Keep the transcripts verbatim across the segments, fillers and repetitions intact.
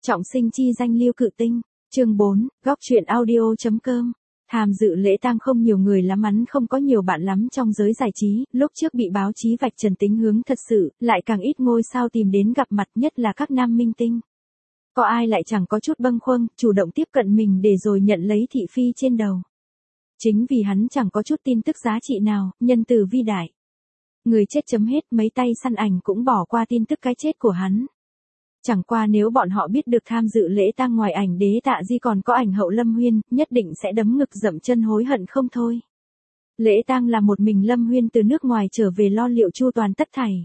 Trọng sinh chi danh Lưu Cự Tinh, chương bốn, góc truyện audio chấm com. Tham dự lễ tang không nhiều người lắm, hắn không có nhiều bạn lắm trong giới giải trí, lúc trước bị báo chí vạch trần tính hướng thật sự, lại càng ít ngôi sao tìm đến gặp mặt, nhất là các nam minh tinh. Có ai lại chẳng có chút bâng khuâng, chủ động tiếp cận mình để rồi nhận lấy thị phi trên đầu. Chính vì hắn chẳng có chút tin tức giá trị nào, nhân từ vi đại. Người chết chấm hết, mấy tay săn ảnh cũng bỏ qua tin tức cái chết của hắn. Chẳng qua nếu bọn họ biết được tham dự lễ tang ngoài ảnh đế Tạ Di còn có ảnh hậu Lâm Huyên, nhất định sẽ đấm ngực dậm chân hối hận không thôi. Lễ tang là một mình Lâm Huyên từ nước ngoài trở về lo liệu chu toàn tất thảy.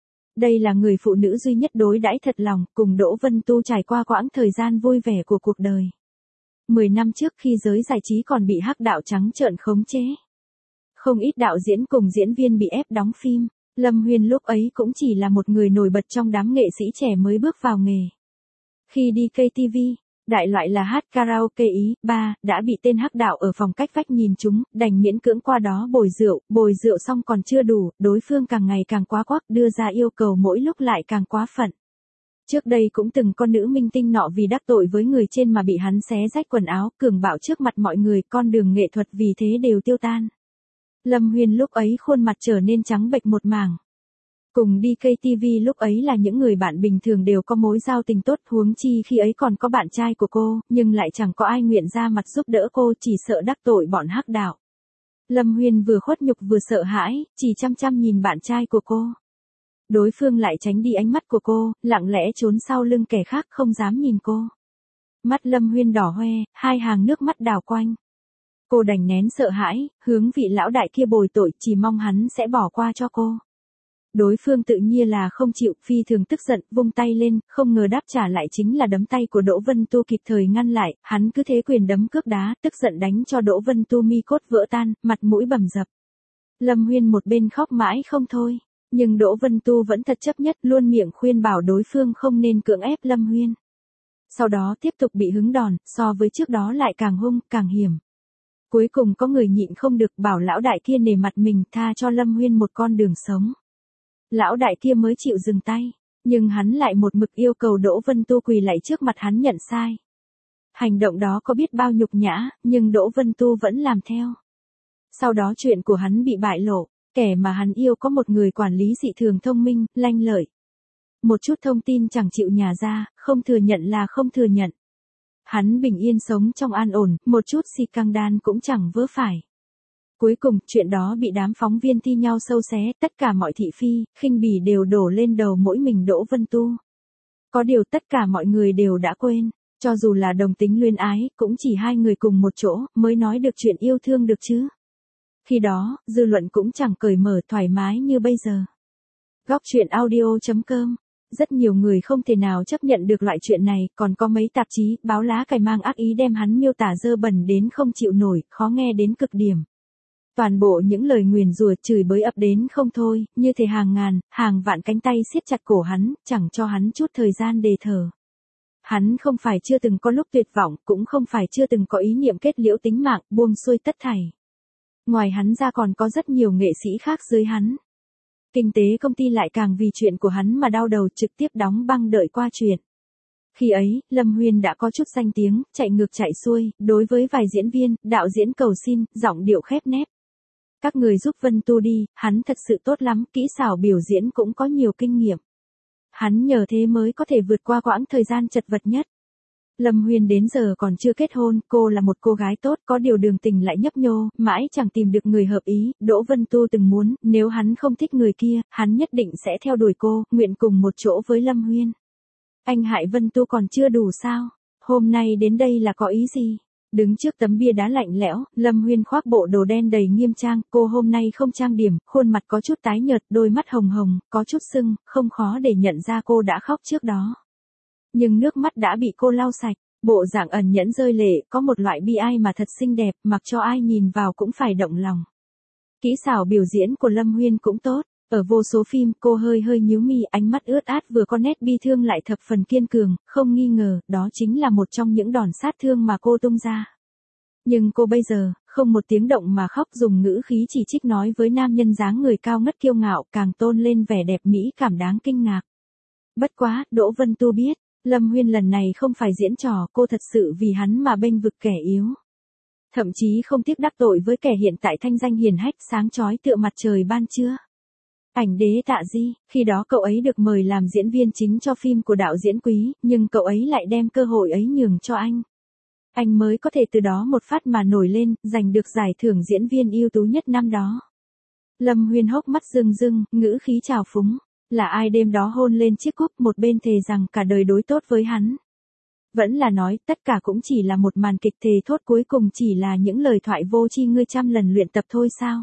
Đây là người phụ nữ duy nhất đối đãi thật lòng, cùng Đỗ Vân Tu trải qua quãng thời gian vui vẻ của cuộc đời. Mười năm trước khi giới giải trí còn bị hắc đạo trắng trợn khống chế. Không ít đạo diễn cùng diễn viên bị ép đóng phim. Lâm Huyên lúc ấy cũng chỉ là một người nổi bật trong đám nghệ sĩ trẻ mới bước vào nghề. Khi đi ca tê vê, đại loại là hát karaoke ý, ba, đã bị tên hắc đạo ở phòng cách vách nhìn chúng, đành miễn cưỡng qua đó bồi rượu, bồi rượu xong còn chưa đủ, đối phương càng ngày càng quá quắc, đưa ra yêu cầu mỗi lúc lại càng quá phận. Trước đây cũng từng con nữ minh tinh nọ vì đắc tội với người trên mà bị hắn xé rách quần áo, cường bạo trước mặt mọi người, con đường nghệ thuật vì thế đều tiêu tan. Lâm Huyên lúc ấy khuôn mặt trở nên trắng bệch một mảng. Cùng đi ca tê vê lúc ấy là những người bạn bình thường đều có mối giao tình tốt, huống chi khi ấy còn có bạn trai của cô, nhưng lại chẳng có ai nguyện ra mặt giúp đỡ cô, chỉ sợ đắc tội bọn hắc đạo. Lâm Huyên vừa khuất nhục vừa sợ hãi, chỉ chăm chăm nhìn bạn trai của cô. Đối phương lại tránh đi ánh mắt của cô, lặng lẽ trốn sau lưng kẻ khác không dám nhìn cô. Mắt Lâm Huyên đỏ hoe, hai hàng nước mắt đảo quanh. Cô đành nén sợ hãi, hướng vị lão đại kia bồi tội, chỉ mong hắn sẽ bỏ qua cho cô. Đối phương tự nhiên là không chịu, phi thường tức giận, vung tay lên, không ngờ đáp trả lại chính là đấm tay của Đỗ Vân Tu kịp thời ngăn lại, hắn cứ thế quyền đấm cước đá, tức giận đánh cho Đỗ Vân Tu mi cốt vỡ tan, mặt mũi bầm dập. Lâm Huyên một bên khóc mãi không thôi, nhưng Đỗ Vân Tu vẫn thật chấp nhất, luôn miệng khuyên bảo đối phương không nên cưỡng ép Lâm Huyên. Sau đó tiếp tục bị hứng đòn, so với trước đó lại càng hung, càng hiểm. Cuối cùng có người nhịn không được, bảo lão đại kia nể mặt mình tha cho Lâm Huyên một con đường sống. Lão đại kia mới chịu dừng tay, nhưng hắn lại một mực yêu cầu Đỗ Vân Tu quỳ lạy trước mặt hắn nhận sai. Hành động đó có biết bao nhục nhã, nhưng Đỗ Vân Tu vẫn làm theo. Sau đó chuyện của hắn bị bại lộ, kẻ mà hắn yêu có một người quản lý dị thường thông minh, lanh lợi. Một chút thông tin chẳng chịu nhả ra, không thừa nhận là không thừa nhận. Hắn bình yên sống trong an ổn, một chút si căng đan cũng chẳng vớ phải. Cuối cùng, chuyện đó bị đám phóng viên thi nhau sâu xé, tất cả mọi thị phi, khinh bỉ đều đổ lên đầu mỗi mình Đỗ Vân Tu. Có điều tất cả mọi người đều đã quên, cho dù là đồng tính luyến ái, cũng chỉ hai người cùng một chỗ, mới nói được chuyện yêu thương được chứ. Khi đó, dư luận cũng chẳng cởi mở thoải mái như bây giờ. Góc truyện audio chấm com. Rất nhiều người không thể nào chấp nhận được loại chuyện này, còn có mấy tạp chí, báo lá cải mang ác ý đem hắn miêu tả dơ bẩn đến không chịu nổi, khó nghe đến cực điểm. Toàn bộ những lời nguyền rủa chửi bới ập đến không thôi, như thể hàng ngàn, hàng vạn cánh tay siết chặt cổ hắn, chẳng cho hắn chút thời gian để thở. Hắn không phải chưa từng có lúc tuyệt vọng, cũng không phải chưa từng có ý niệm kết liễu tính mạng, buông xuôi tất thảy. Ngoài hắn ra còn có rất nhiều nghệ sĩ khác dưới hắn. Kinh tế công ty lại càng vì chuyện của hắn mà đau đầu, trực tiếp đóng băng đợi qua chuyện. Khi ấy, Lâm Huyên đã có chút danh tiếng, chạy ngược chạy xuôi, đối với vài diễn viên, đạo diễn cầu xin, giọng điệu khép nép. Các người giúp Vân Tu đi, hắn thật sự tốt lắm, kỹ xảo biểu diễn cũng có nhiều kinh nghiệm. Hắn nhờ thế mới có thể vượt qua quãng thời gian chật vật nhất. Lâm Huyên đến giờ còn chưa kết hôn, cô là một cô gái tốt, có điều đường tình lại nhấp nhô, mãi chẳng tìm được người hợp ý. Đỗ Vân Tu từng muốn, nếu hắn không thích người kia, hắn nhất định sẽ theo đuổi cô, nguyện cùng một chỗ với Lâm Huyên. Anh hại Vân Tu còn chưa đủ sao? Hôm nay đến đây là có ý gì? Đứng trước tấm bia đá lạnh lẽo, Lâm Huyên khoác bộ đồ đen đầy nghiêm trang, cô hôm nay không trang điểm, khuôn mặt có chút tái nhợt, đôi mắt hồng hồng, có chút sưng, không khó để nhận ra cô đã khóc trước đó. Nhưng nước mắt đã bị cô lau sạch, bộ dạng ẩn nhẫn rơi lệ, có một loại bi ai mà thật xinh đẹp, mặc cho ai nhìn vào cũng phải động lòng. Kỹ xảo biểu diễn của Lâm Huyên cũng tốt, ở vô số phim cô hơi hơi nhíu mi, ánh mắt ướt át vừa có nét bi thương lại thập phần kiên cường, không nghi ngờ, đó chính là một trong những đòn sát thương mà cô tung ra. Nhưng cô bây giờ, không một tiếng động mà khóc, dùng ngữ khí chỉ trích nói với nam nhân dáng người cao ngất kiêu ngạo, càng tôn lên vẻ đẹp mỹ cảm đáng kinh ngạc. Bất quá, Đỗ Vân Tu biết, Lâm Huyên lần này không phải diễn trò, cô thật sự vì hắn mà bênh vực kẻ yếu. Thậm chí không tiếc đắc tội với kẻ hiện tại thanh danh hiển hách sáng chói tựa mặt trời ban trưa. Ảnh đế Tạ Di, khi đó cậu ấy được mời làm diễn viên chính cho phim của đạo diễn Quý, nhưng cậu ấy lại đem cơ hội ấy nhường cho anh. Anh mới có thể từ đó một phát mà nổi lên, giành được giải thưởng diễn viên ưu tú nhất năm đó. Lâm Huyên hốc mắt rưng rưng, ngữ khí trào phúng. Là ai đêm đó hôn lên chiếc cúp, một bên thề rằng cả đời đối tốt với hắn. Vẫn là nói, tất cả cũng chỉ là một màn kịch, thề thốt cuối cùng chỉ là những lời thoại vô tri ngươi trăm lần luyện tập thôi sao?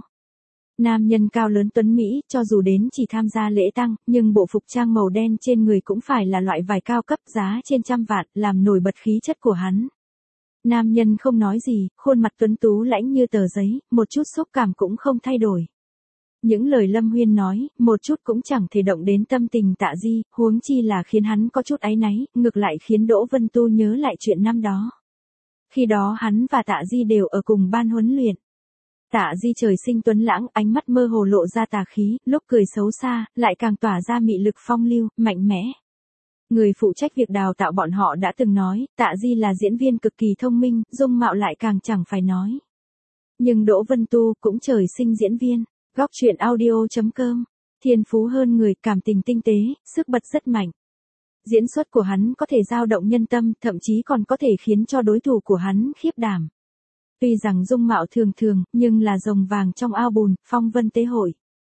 Nam nhân cao lớn tuấn Mỹ, cho dù đến chỉ tham gia lễ tang, nhưng bộ phục trang màu đen trên người cũng phải là loại vải cao cấp giá trên trăm vạn, làm nổi bật khí chất của hắn. Nam nhân không nói gì, khuôn mặt tuấn tú lãnh như tờ giấy, một chút xúc cảm cũng không thay đổi. Những lời Lâm Huyên nói, một chút cũng chẳng thể động đến tâm tình Tạ Di, huống chi là khiến hắn có chút áy náy, ngược lại khiến Đỗ Vân Tu nhớ lại chuyện năm đó. Khi đó hắn và Tạ Di đều ở cùng ban huấn luyện. Tạ Di trời sinh tuấn lãng, ánh mắt mơ hồ lộ ra tà khí, lúc cười xấu xa, lại càng tỏa ra mị lực phong lưu, mạnh mẽ. Người phụ trách việc đào tạo bọn họ đã từng nói, Tạ Di là diễn viên cực kỳ thông minh, dung mạo lại càng chẳng phải nói. Nhưng Đỗ Vân Tu cũng trời sinh diễn viên. Góc truyện audio chấm com, thiên phú hơn người, cảm tình tinh tế, sức bật rất mạnh. Diễn xuất của hắn có thể dao động nhân tâm, thậm chí còn có thể khiến cho đối thủ của hắn khiếp đảm. Tuy rằng dung mạo thường thường, nhưng là rồng vàng trong ao bùn, phong vân tế hội.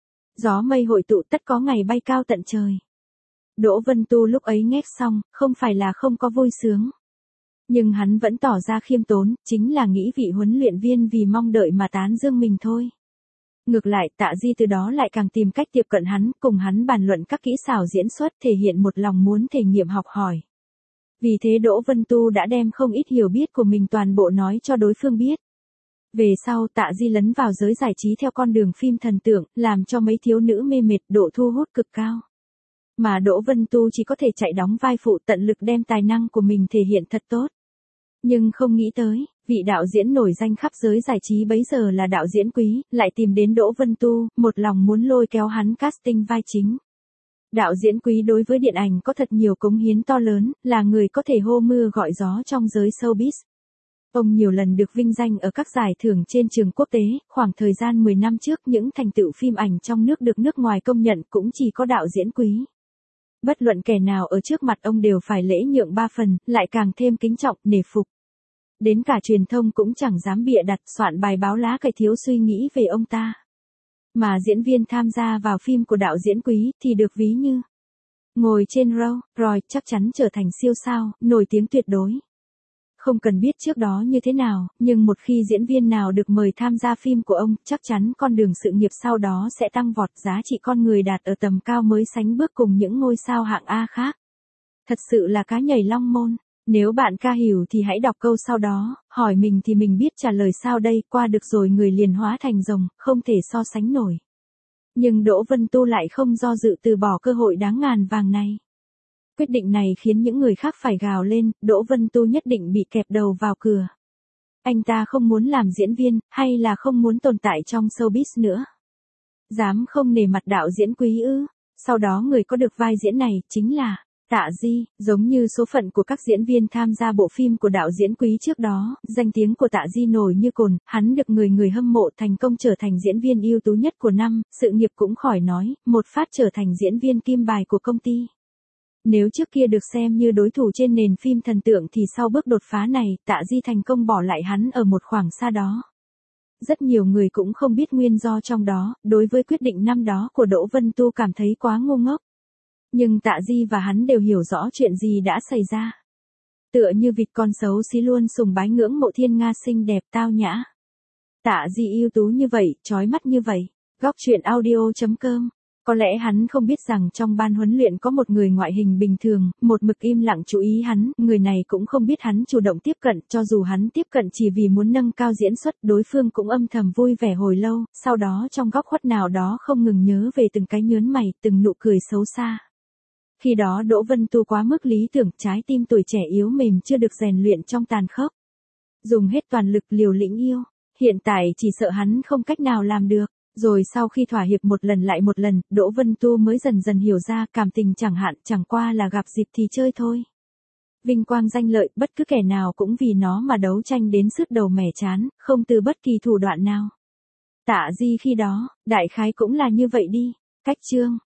Gió mây hội tụ tất có ngày bay cao tận trời. Đỗ Vân Tu lúc ấy nghét xong, không phải là không có vui sướng. Nhưng hắn vẫn tỏ ra khiêm tốn, chính là nghĩ vị huấn luyện viên vì mong đợi mà tán dương mình thôi. Ngược lại, Tạ Di từ đó lại càng tìm cách tiếp cận hắn, cùng hắn bàn luận các kỹ xảo diễn xuất, thể hiện một lòng muốn thể nghiệm học hỏi. Vì thế Đỗ Vân Tu đã đem không ít hiểu biết của mình toàn bộ nói cho đối phương biết. Về sau Tạ Di lấn vào giới giải trí theo con đường phim thần tượng, làm cho mấy thiếu nữ mê mệt, độ thu hút cực cao. Mà Đỗ Vân Tu chỉ có thể chạy đóng vai phụ, tận lực đem tài năng của mình thể hiện thật tốt. Nhưng không nghĩ tới, vị đạo diễn nổi danh khắp giới giải trí bấy giờ là đạo diễn Quý, lại tìm đến Đỗ Vân Tu, một lòng muốn lôi kéo hắn casting vai chính. Đạo diễn Quý đối với điện ảnh có thật nhiều cống hiến to lớn, là người có thể hô mưa gọi gió trong giới showbiz. Ông nhiều lần được vinh danh ở các giải thưởng trên trường quốc tế, khoảng thời gian mười năm trước những thành tựu phim ảnh trong nước được nước ngoài công nhận cũng chỉ có đạo diễn Quý. Bất luận kẻ nào ở trước mặt ông đều phải lễ nhượng ba phần, lại càng thêm kính trọng, nể phục. Đến cả truyền thông cũng chẳng dám bịa đặt soạn bài báo lá cải thiếu suy nghĩ về ông ta. Mà diễn viên tham gia vào phim của đạo diễn Quý thì được ví như ngồi trên row, rồi chắc chắn trở thành siêu sao, nổi tiếng tuyệt đối. Không cần biết trước đó như thế nào, nhưng một khi diễn viên nào được mời tham gia phim của ông, chắc chắn con đường sự nghiệp sau đó sẽ tăng vọt, giá trị con người đạt ở tầm cao mới sánh bước cùng những ngôi sao hạng A khác. Thật sự là cá nhảy long môn. Nếu bạn ca hiểu thì hãy đọc câu sau đó, hỏi mình thì mình biết trả lời sao đây, qua được rồi người liền hóa thành rồng, không thể so sánh nổi. Nhưng Đỗ Vân Tu lại không do dự từ bỏ cơ hội đáng ngàn vàng này. Quyết định này khiến những người khác phải gào lên, Đỗ Vân Tu nhất định bị kẹp đầu vào cửa. Anh ta không muốn làm diễn viên, hay là không muốn tồn tại trong showbiz nữa. Dám không nể mặt đạo diễn Quý ư? Sau đó người có được vai diễn này, chính là Tạ Di. Giống như số phận của các diễn viên tham gia bộ phim của đạo diễn Quý trước đó, danh tiếng của Tạ Di nổi như cồn, hắn được người người hâm mộ, thành công trở thành diễn viên ưu tú nhất của năm, sự nghiệp cũng khỏi nói, một phát trở thành diễn viên kim bài của công ty. Nếu trước kia được xem như đối thủ trên nền phim thần tượng thì sau bước đột phá này, Tạ Di thành công bỏ lại hắn ở một khoảng xa đó. Rất nhiều người cũng không biết nguyên do trong đó, đối với quyết định năm đó của Đỗ Vân Tu cảm thấy quá ngu ngốc. Nhưng Tạ Di và hắn đều hiểu rõ chuyện gì đã xảy ra. Tựa như vịt con xấu xí luôn sùng bái ngưỡng mộ thiên nga xinh đẹp tao nhã. Tạ Di ưu tú như vậy, chói mắt như vậy. Góc truyện audio chấm com. Có lẽ hắn không biết rằng trong ban huấn luyện có một người ngoại hình bình thường, một mực im lặng chú ý hắn, người này cũng không biết hắn chủ động tiếp cận, cho dù hắn tiếp cận chỉ vì muốn nâng cao diễn xuất, đối phương cũng âm thầm vui vẻ hồi lâu, sau đó trong góc khuất nào đó không ngừng nhớ về từng cái nhớn mày, từng nụ cười xấu xa. Khi đó Đỗ Vân Tu quá mức lý tưởng, trái tim tuổi trẻ yếu mềm chưa được rèn luyện trong tàn khốc. Dùng hết toàn lực liều lĩnh yêu, hiện tại chỉ sợ hắn không cách nào làm được. Rồi sau khi thỏa hiệp một lần lại một lần, Đỗ Vân Tu mới dần dần hiểu ra cảm tình chẳng hạn chẳng qua là gặp dịp thì chơi thôi. Vinh quang danh lợi, bất cứ kẻ nào cũng vì nó mà đấu tranh đến sứt đầu mẻ trán, không từ bất kỳ thủ đoạn nào. Tạ Di khi đó, đại khái cũng là như vậy đi. Cách chương